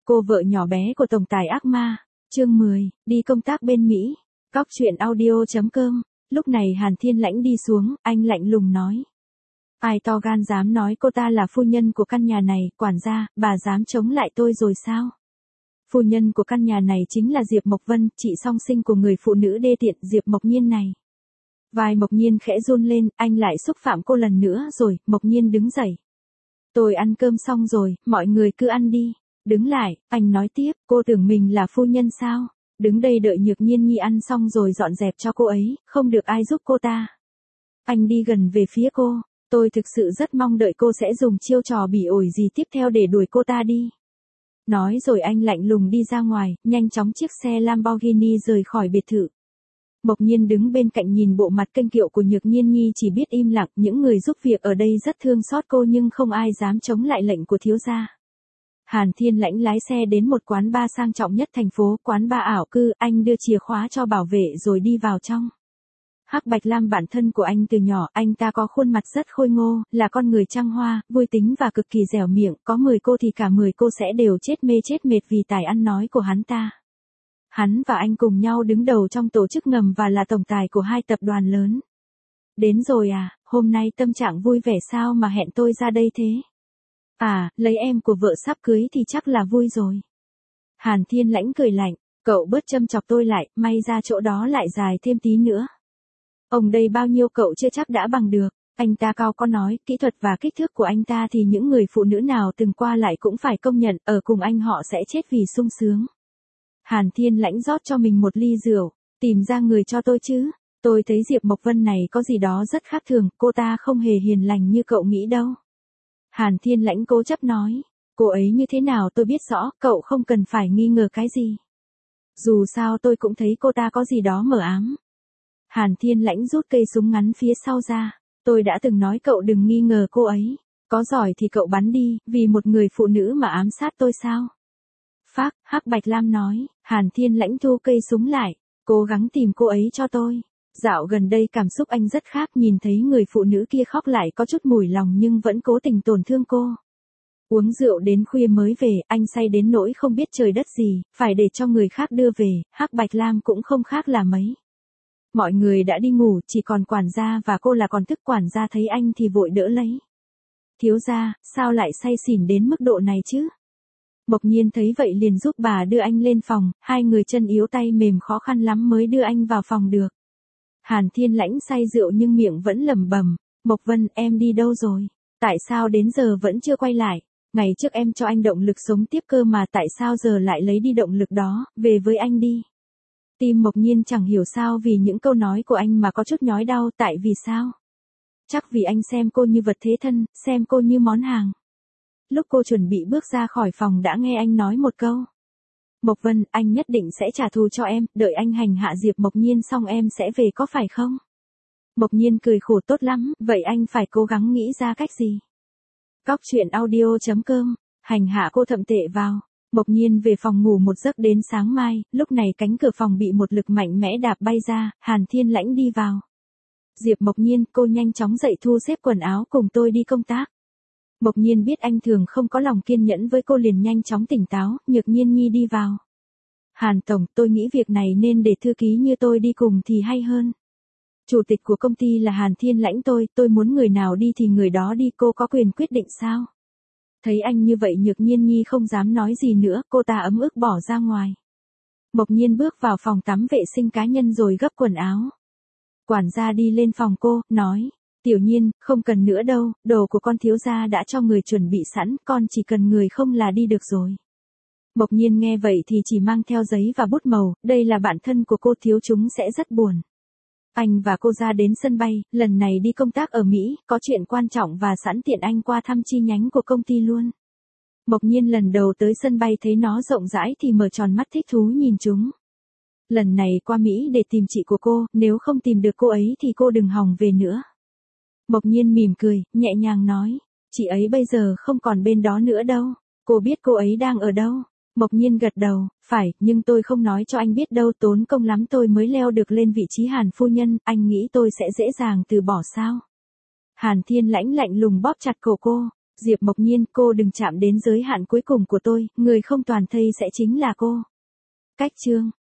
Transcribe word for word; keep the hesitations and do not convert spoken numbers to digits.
Cô vợ nhỏ bé của tổng tài ác ma. Chương mười, đi công tác bên Mỹ. Cóc truyện audio chấm com. Lúc này Hàn Thiên Lãnh đi xuống, anh lạnh lùng nói. Ai to gan dám nói cô ta là phu nhân của căn nhà này, quản gia, bà dám chống lại tôi rồi sao? Phu nhân của căn nhà này chính là Diệp Mộc Vân, chị song sinh của người phụ nữ đê tiện Diệp Mộc Nhiên này. Vai Mộc Nhiên khẽ run lên, anh lại xúc phạm cô lần nữa rồi. Mộc Nhiên đứng dậy. Tôi ăn cơm xong rồi, mọi người cứ ăn đi. Đứng lại, anh nói tiếp, cô tưởng mình là phu nhân sao? Đứng đây đợi Nhược Nhiên Nhi ăn xong rồi dọn dẹp cho cô ấy, không được ai giúp cô ta. Anh đi gần về phía cô, tôi thực sự rất mong đợi cô sẽ dùng chiêu trò bỉ ổi gì tiếp theo để đuổi cô ta đi. Nói rồi anh lạnh lùng đi ra ngoài, nhanh chóng chiếc xe Lamborghini rời khỏi biệt thự. Mộc Nhiên đứng bên cạnh nhìn bộ mặt kênh kiệu của Nhược Nhiên Nhi chỉ biết im lặng, những người giúp việc ở đây rất thương xót cô nhưng không ai dám chống lại lệnh của thiếu gia. Hàn Thiên Lãnh lái xe đến một quán bar sang trọng nhất thành phố, quán bar ảo cư, anh đưa chìa khóa cho bảo vệ rồi đi vào trong. Hắc Bạch Lam bạn thân của anh từ nhỏ, anh ta có khuôn mặt rất khôi ngô, là con người trăng hoa, vui tính và cực kỳ dẻo miệng, có mười cô thì cả mười cô sẽ đều chết mê chết mệt vì tài ăn nói của hắn ta. Hắn và anh cùng nhau đứng đầu trong tổ chức ngầm và là tổng tài của hai tập đoàn lớn. Đến rồi à, hôm nay tâm trạng vui vẻ sao mà hẹn tôi ra đây thế? À, lấy em của vợ sắp cưới thì chắc là vui rồi. Hàn Thiên Lãnh cười lạnh, cậu bớt châm chọc tôi lại, may ra chỗ đó lại dài thêm tí nữa. Ông đây bao nhiêu cậu chưa chắc đã bằng được, anh ta cao có nói, kỹ thuật và kích thước của anh ta thì những người phụ nữ nào từng qua lại cũng phải công nhận, ở cùng anh họ sẽ chết vì sung sướng. Hàn Thiên Lãnh rót cho mình một ly rượu, tìm ra người cho tôi chứ, tôi thấy Diệp Mộc Vân này có gì đó rất khác thường, cô ta không hề hiền lành như cậu nghĩ đâu. Hàn Thiên Lãnh cố chấp nói, cô ấy như thế nào tôi biết rõ, cậu không cần phải nghi ngờ cái gì. Dù sao tôi cũng thấy cô ta có gì đó mờ ám. Hàn Thiên Lãnh rút cây súng ngắn phía sau ra, tôi đã từng nói cậu đừng nghi ngờ cô ấy, có giỏi thì cậu bắn đi, vì một người phụ nữ mà ám sát tôi sao? Phác, Hắc Bạch Lam nói, Hàn Thiên Lãnh thu cây súng lại, cố gắng tìm cô ấy cho tôi. Dạo gần đây cảm xúc anh rất khác, nhìn thấy người phụ nữ kia khóc lại có chút mùi lòng nhưng vẫn cố tình tổn thương cô. Uống rượu đến khuya mới về, anh say đến nỗi không biết trời đất gì, phải để cho người khác đưa về, Hắc Bạch Lam cũng không khác là mấy. Mọi người đã đi ngủ, chỉ còn quản gia và cô là còn thức. Quản gia thấy anh thì vội đỡ lấy. Thiếu gia, sao lại say xỉn đến mức độ này chứ? Mộc Nhiên thấy vậy liền giúp bà đưa anh lên phòng, hai người chân yếu tay mềm khó khăn lắm mới đưa anh vào phòng được. Hàn Thiên Lãnh say rượu nhưng miệng vẫn lẩm bẩm, Mộc Vân em đi đâu rồi? Tại sao đến giờ vẫn chưa quay lại? Ngày trước em cho anh động lực sống tiếp cơ mà tại sao giờ lại lấy đi động lực đó, về với anh đi. Tim Mộc Nhiên chẳng hiểu sao vì những câu nói của anh mà có chút nhói đau, tại vì sao? Chắc vì anh xem cô như vật thế thân, xem cô như món hàng. Lúc cô chuẩn bị bước ra khỏi phòng đã nghe anh nói một câu. Mộc Vân, anh nhất định sẽ trả thù cho em, đợi anh hành hạ Diệp Mộc Nhiên xong em sẽ về có phải không? Mộc Nhiên cười khổ, tốt lắm, vậy anh phải cố gắng nghĩ ra cách gì? Cóc truyện audio chấm com, hành hạ cô thậm tệ vào. Mộc Nhiên về phòng ngủ một giấc đến sáng mai, lúc này cánh cửa phòng bị một lực mạnh mẽ đạp bay ra, Hàn Thiên Lãnh đi vào. Diệp Mộc Nhiên, cô nhanh chóng dậy thu xếp quần áo cùng tôi đi công tác. Mộc Nhiên biết anh thường không có lòng kiên nhẫn với cô liền nhanh chóng tỉnh táo, Nhược Nhiên Nhi đi vào. Hàn Tổng, tôi nghĩ việc này nên để thư ký như tôi đi cùng thì hay hơn. Chủ tịch của công ty là Hàn Thiên Lãnh tôi, tôi muốn người nào đi thì người đó đi, cô có quyền quyết định sao? Thấy anh như vậy Nhược Nhiên Nhi không dám nói gì nữa, cô ta ấm ức bỏ ra ngoài. Mộc Nhiên bước vào phòng tắm vệ sinh cá nhân rồi gấp quần áo. Quản gia đi lên phòng cô, nói, Tiểu Nhiên, không cần nữa đâu, đồ của con thiếu gia đã cho người chuẩn bị sẵn, con chỉ cần người không là đi được rồi. Mộc Nhiên nghe vậy thì chỉ mang theo giấy và bút màu, đây là bạn thân của cô, thiếu chúng sẽ rất buồn. Anh và cô ra đến sân bay, lần này đi công tác ở Mỹ, có chuyện quan trọng và sẵn tiện anh qua thăm chi nhánh của công ty luôn. Mộc Nhiên lần đầu tới sân bay thấy nó rộng rãi thì mở tròn mắt thích thú nhìn chúng. Lần này qua Mỹ để tìm chị của cô, nếu không tìm được cô ấy thì cô đừng hòng về nữa. Mộc Nhiên mỉm cười, nhẹ nhàng nói, chị ấy bây giờ không còn bên đó nữa đâu, cô biết cô ấy đang ở đâu. Mộc Nhiên gật đầu, phải, nhưng tôi không nói cho anh biết đâu, tốn công lắm tôi mới leo được lên vị trí Hàn phu nhân, anh nghĩ tôi sẽ dễ dàng từ bỏ sao? Hàn Thiên Lãnh lạnh lùng bóp chặt cổ cô, Diệp Mộc Nhiên, cô đừng chạm đến giới hạn cuối cùng của tôi, người không toàn thây sẽ chính là cô. Cách chương